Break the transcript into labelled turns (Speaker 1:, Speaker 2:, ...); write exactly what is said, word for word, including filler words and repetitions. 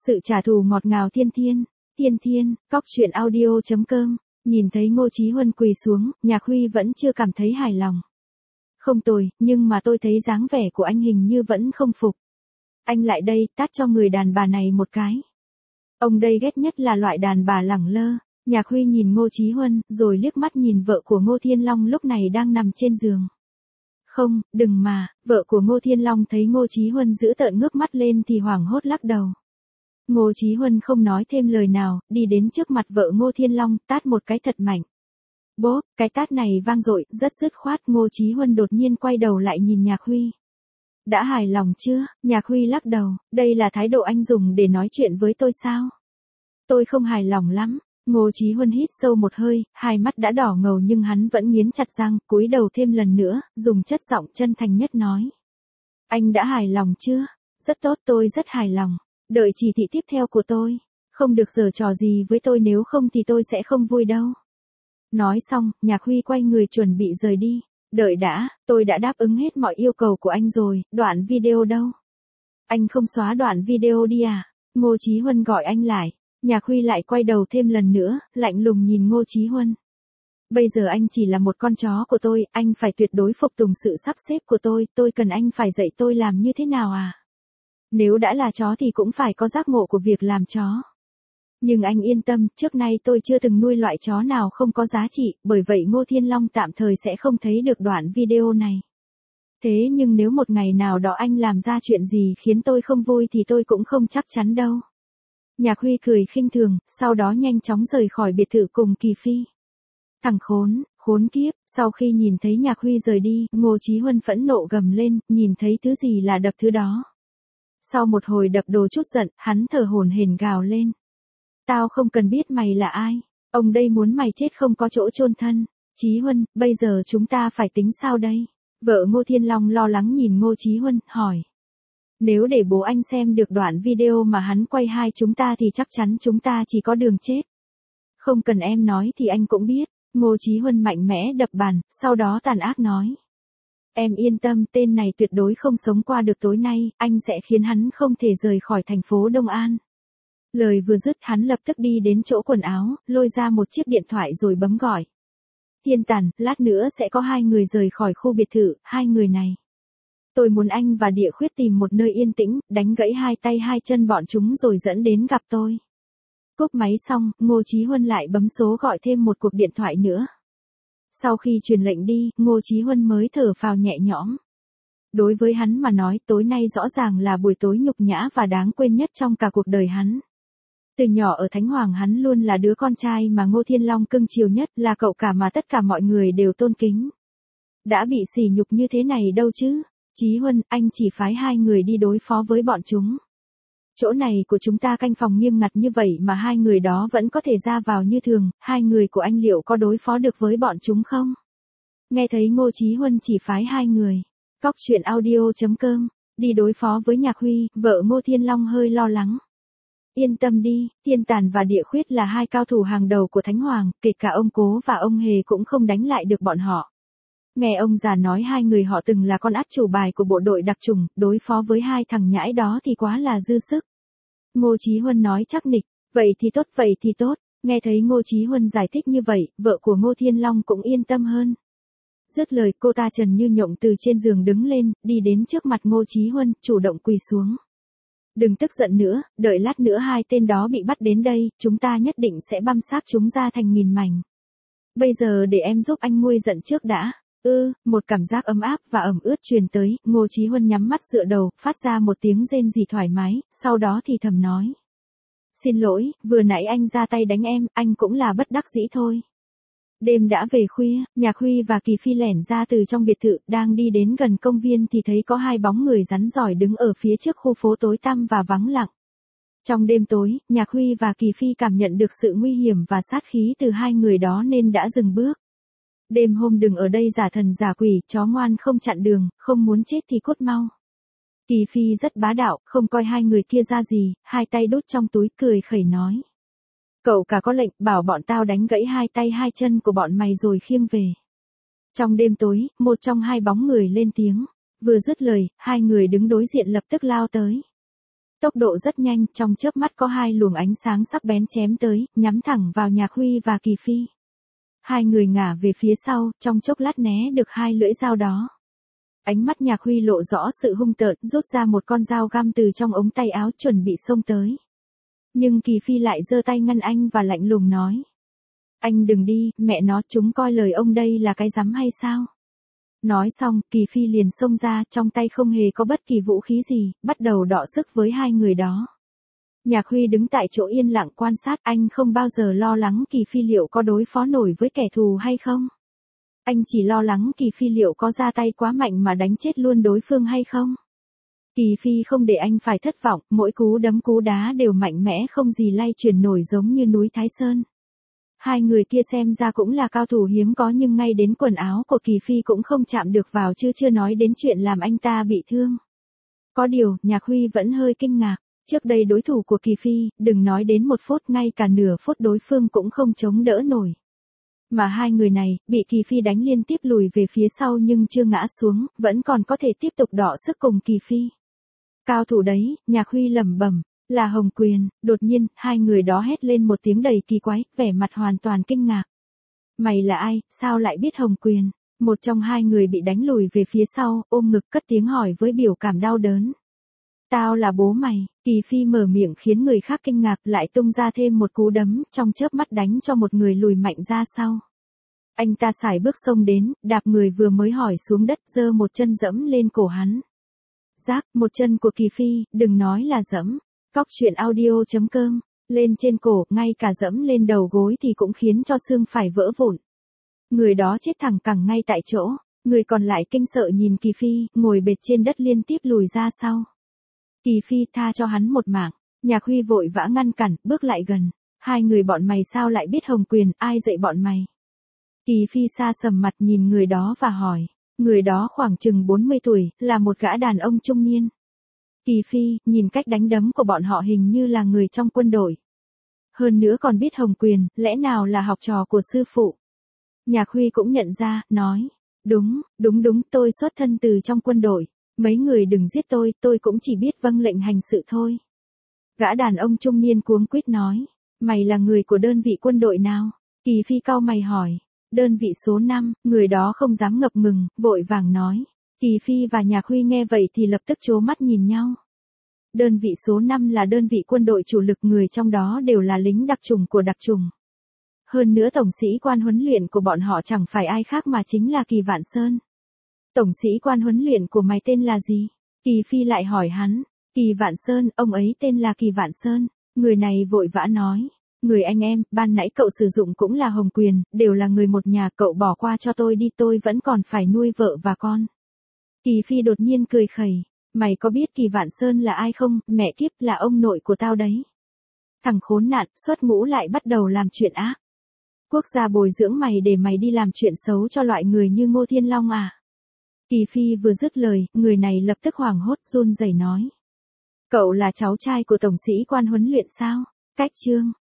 Speaker 1: Sự trả thù ngọt ngào thiên thiên, thiên thiên, cóc truyện audio chấm com, nhìn thấy Ngô Chí Huân quỳ xuống, Nhạc Huy vẫn chưa cảm thấy hài lòng. Không tồi, nhưng mà tôi thấy dáng vẻ của anh hình như vẫn không phục. Anh lại đây, tát cho người đàn bà này một cái. Ông đây ghét nhất là loại đàn bà lẳng lơ. Nhạc Huy nhìn Ngô Chí Huân, rồi liếc mắt nhìn vợ của Ngô Thiên Long lúc này đang nằm trên giường. Không, đừng mà, vợ của Ngô Thiên Long thấy Ngô Chí Huân giữ tợn ngước mắt lên thì hoảng hốt lắc đầu. Ngô Chí Huân không nói thêm lời nào, đi đến trước mặt vợ Ngô Thiên Long, tát một cái thật mạnh. Bốp, cái tát này vang dội, rất dứt khoát. Ngô Chí Huân đột nhiên quay đầu lại nhìn Nhạc Huy. Đã hài lòng chưa? Nhạc Huy lắc đầu, đây là thái độ anh dùng để nói chuyện với tôi sao? Tôi không hài lòng lắm. Ngô Chí Huân hít sâu một hơi, hai mắt đã đỏ ngầu nhưng hắn vẫn nghiến chặt răng, cúi đầu thêm lần nữa, dùng chất giọng chân thành nhất nói. Anh đã hài lòng chưa? Rất tốt, tôi rất hài lòng. Đợi chỉ thị tiếp theo của tôi. Không được giở trò gì với tôi, nếu không thì tôi sẽ không vui đâu. Nói xong, Nhạc Huy quay người chuẩn bị rời đi. Đợi đã, tôi đã đáp ứng hết mọi yêu cầu của anh rồi, đoạn video đâu? Anh không xóa đoạn video đi à? Ngô Chí Huân gọi anh lại. Nhạc Huy lại quay đầu thêm lần nữa, lạnh lùng nhìn Ngô Chí Huân. Bây giờ anh chỉ là một con chó của tôi, anh phải tuyệt đối phục tùng sự sắp xếp của tôi, tôi cần anh phải dạy tôi làm như thế nào à? Nếu đã là chó thì cũng phải có giác ngộ của việc làm chó. Nhưng anh yên tâm, trước nay tôi chưa từng nuôi loại chó nào không có giá trị, bởi vậy Ngô Thiên Long tạm thời sẽ không thấy được đoạn video này. Thế nhưng nếu một ngày nào đó anh làm ra chuyện gì khiến tôi không vui thì tôi cũng không chắc chắn đâu. Nhạc Huy cười khinh thường, sau đó nhanh chóng rời khỏi biệt thự cùng Kỳ Phi. Thằng khốn, khốn kiếp, sau khi nhìn thấy Nhạc Huy rời đi, Ngô Chí Huân phẫn nộ gầm lên, nhìn thấy thứ gì là đập thứ đó. Sau một hồi đập đồ chút giận, hắn thở hổn hển gào lên. Tao không cần biết mày là ai, ông đây muốn mày chết không có chỗ chôn thân. Chí Huân, bây giờ chúng ta phải tính sao đây? Vợ Ngô Thiên Long lo lắng nhìn Ngô Chí Huân, hỏi. Nếu để bố anh xem được đoạn video mà hắn quay hai chúng ta thì chắc chắn chúng ta chỉ có đường chết. Không cần em nói thì anh cũng biết. Ngô Chí Huân mạnh mẽ đập bàn, sau đó tàn ác nói. Em yên tâm, tên này tuyệt đối không sống qua được tối nay, anh sẽ khiến hắn không thể rời khỏi thành phố Đông An. Lời vừa dứt hắn lập tức đi đến chỗ quần áo, lôi ra một chiếc điện thoại rồi bấm gọi. Thiên Tàn, lát nữa sẽ có hai người rời khỏi khu biệt thự, hai người này. Tôi muốn anh và Địa Khuyết tìm một nơi yên tĩnh, đánh gãy hai tay hai chân bọn chúng rồi dẫn đến gặp tôi. Cúp máy xong, Ngô Chí Huân lại bấm số gọi thêm một cuộc điện thoại nữa. Sau khi truyền lệnh đi, Ngô Chí Huân mới thở phào nhẹ nhõm. Đối với hắn mà nói, tối nay rõ ràng là buổi tối nhục nhã và đáng quên nhất trong cả cuộc đời hắn. Từ nhỏ ở Thánh Hoàng hắn luôn là đứa con trai mà Ngô Thiên Long cưng chiều nhất, là cậu cả mà tất cả mọi người đều tôn kính. Đã bị sỉ nhục như thế này đâu chứ? Chí Huân, anh chỉ phái hai người đi đối phó với bọn chúng. Chỗ này của chúng ta canh phòng nghiêm ngặt như vậy mà hai người đó vẫn có thể ra vào như thường, hai người của anh liệu có đối phó được với bọn chúng không? Nghe thấy Ngô Chí Huân chỉ phái hai người. Cóc truyện audio chấm com, đi đối phó với Nhạc Huy, vợ Ngô Thiên Long hơi lo lắng. Yên tâm đi, Thiên Tàn và Địa Khuyết là hai cao thủ hàng đầu của Thánh Hoàng, kể cả ông Cố và ông Hề cũng không đánh lại được bọn họ. Nghe ông già nói hai người họ từng là con át chủ bài của bộ đội đặc chủng, đối phó với hai thằng nhãi đó thì quá là dư sức. Ngô Chí Huân nói chắc nịch, vậy thì tốt vậy thì tốt, nghe thấy Ngô Chí Huân giải thích như vậy, vợ của Ngô Thiên Long cũng yên tâm hơn. Dứt lời cô ta trần như nhộng từ trên giường đứng lên, đi đến trước mặt Ngô Chí Huân, chủ động quỳ xuống. Đừng tức giận nữa, đợi lát nữa hai tên đó bị bắt đến đây, chúng ta nhất định sẽ băm xác chúng ra thành nghìn mảnh. Bây giờ để em giúp anh nguôi giận trước đã. Ư, ừ, một cảm giác ấm áp và ẩm ướt truyền tới, Ngô Chí Huân nhắm mắt dựa đầu, phát ra một tiếng rên rỉ thoải mái, sau đó thì thầm nói. Xin lỗi, vừa nãy anh ra tay đánh em, anh cũng là bất đắc dĩ thôi. Đêm đã về khuya, Nhạc Huy và Kỳ Phi lẻn ra từ trong biệt thự, đang đi đến gần công viên thì thấy có hai bóng người rắn rỏi đứng ở phía trước khu phố tối tăm và vắng lặng. Trong đêm tối, Nhạc Huy và Kỳ Phi cảm nhận được sự nguy hiểm và sát khí từ hai người đó nên đã dừng bước. Đêm hôm đừng ở đây giả thần giả quỷ, chó ngoan không chặn đường, không muốn chết thì cút mau. Kỳ Phi rất bá đạo, không coi hai người kia ra gì, hai tay đút trong túi cười khẩy nói. Cậu cả có lệnh, bảo bọn tao đánh gãy hai tay hai chân của bọn mày rồi khiêng về. Trong đêm tối, một trong hai bóng người lên tiếng. Vừa dứt lời, hai người đứng đối diện lập tức lao tới. Tốc độ rất nhanh, trong chớp mắt có hai luồng ánh sáng sắc bén chém tới, nhắm thẳng vào Nhạc Huy và Kỳ Phi. Hai người ngả về phía sau, trong chốc lát né được hai lưỡi dao đó. Ánh mắt Nhạc Huy lộ rõ sự hung tợn, rút ra một con dao găm từ trong ống tay áo chuẩn bị xông tới. Nhưng Kỳ Phi lại giơ tay ngăn anh và lạnh lùng nói. Anh đừng đi, mẹ nó, chúng coi lời ông đây là cái rắm hay sao? Nói xong, Kỳ Phi liền xông ra, trong tay không hề có bất kỳ vũ khí gì, bắt đầu đọ sức với hai người đó. Nhạc Huy đứng tại chỗ yên lặng quan sát, anh không bao giờ lo lắng Kỳ Phi liệu có đối phó nổi với kẻ thù hay không. Anh chỉ lo lắng Kỳ Phi liệu có ra tay quá mạnh mà đánh chết luôn đối phương hay không. Kỳ Phi không để anh phải thất vọng, mỗi cú đấm cú đá đều mạnh mẽ không gì lay chuyển nổi giống như núi Thái Sơn. Hai người kia xem ra cũng là cao thủ hiếm có nhưng ngay đến quần áo của Kỳ Phi cũng không chạm được vào chứ chưa nói đến chuyện làm anh ta bị thương. Có điều, Nhạc Huy vẫn hơi kinh ngạc, trước đây đối thủ của Kỳ Phi, đừng nói đến một phút ngay cả nửa phút đối phương cũng không chống đỡ nổi. Mà hai người này, bị Kỳ Phi đánh liên tiếp lùi về phía sau nhưng chưa ngã xuống, vẫn còn có thể tiếp tục đọ sức cùng Kỳ Phi. Cao thủ đấy, Nhạc Huy lẩm bẩm. Là Hồng Quyền. Đột nhiên, hai người đó hét lên một tiếng đầy kỳ quái, vẻ mặt hoàn toàn kinh ngạc. Mày là ai, sao lại biết Hồng Quyền? Một trong hai người bị đánh lùi về phía sau, ôm ngực cất tiếng hỏi với biểu cảm đau đớn. Tao là bố mày. Kỳ Phi mở miệng khiến người khác kinh ngạc, lại tung ra thêm một cú đấm, trong chớp mắt đánh cho một người lùi mạnh ra sau. Anh ta sải bước xông đến, đạp người vừa mới hỏi xuống đất, giơ một chân dẫm lên cổ hắn. Rác, một chân của Kỳ Phi, đừng nói là dẫm. Cóc truyện audio chấm com, lên trên cổ, ngay cả dẫm lên đầu gối thì cũng khiến cho xương phải vỡ vụn. Người đó chết thẳng cẳng ngay tại chỗ, người còn lại kinh sợ nhìn Kỳ Phi, ngồi bệt trên đất liên tiếp lùi ra sau. Kỳ Phi tha cho hắn một mạng, Nhạc Huy vội vã ngăn cản, bước lại gần. Hai người bọn mày sao lại biết Hồng Quyền, ai dạy bọn mày? Kỳ Phi xa sầm mặt nhìn người đó và hỏi, người đó khoảng chừng bốn mươi tuổi, là một gã đàn ông trung niên. Kỳ Phi, nhìn cách đánh đấm của bọn họ hình như là người trong quân đội. Hơn nữa còn biết Hồng Quyền, lẽ nào là học trò của sư phụ? Nhạc Huy cũng nhận ra, nói, đúng, đúng đúng, tôi xuất thân từ trong quân đội. Mấy người đừng giết tôi, tôi cũng chỉ biết vâng lệnh hành sự thôi. Gã đàn ông trung niên cuống quýt nói, mày là người của đơn vị quân đội nào? Kỳ Phi cau mày hỏi, đơn vị số năm, người đó không dám ngập ngừng, vội vàng nói. Kỳ Phi và Nhạc Huy nghe vậy thì lập tức trố mắt nhìn nhau. Đơn vị số năm là đơn vị quân đội chủ lực, người trong đó đều là lính đặc chủng của đặc chủng. Hơn nữa tổng sĩ quan huấn luyện của bọn họ chẳng phải ai khác mà chính là Kỳ Vạn Sơn. Tổng sĩ quan huấn luyện của mày tên là gì? Kỳ Phi lại hỏi hắn. Kỳ Vạn Sơn, ông ấy tên là Kỳ Vạn Sơn. Người này vội vã nói. Người anh em, ban nãy cậu sử dụng cũng là Hồng Quyền, đều là người một nhà, cậu bỏ qua cho tôi đi, tôi vẫn còn phải nuôi vợ và con. Kỳ Phi đột nhiên cười khẩy. Mày có biết Kỳ Vạn Sơn là ai không? Mẹ kiếp, là ông nội của tao đấy. Thằng khốn nạn, xuất ngũ lại bắt đầu làm chuyện ác. Quốc gia bồi dưỡng mày để mày đi làm chuyện xấu cho loại người như Ngô Thiên Long à? Kỳ Phi vừa dứt lời, người này lập tức hoảng hốt run rẩy nói. Cậu là cháu trai của tổng sĩ quan huấn luyện sao? Cách chương.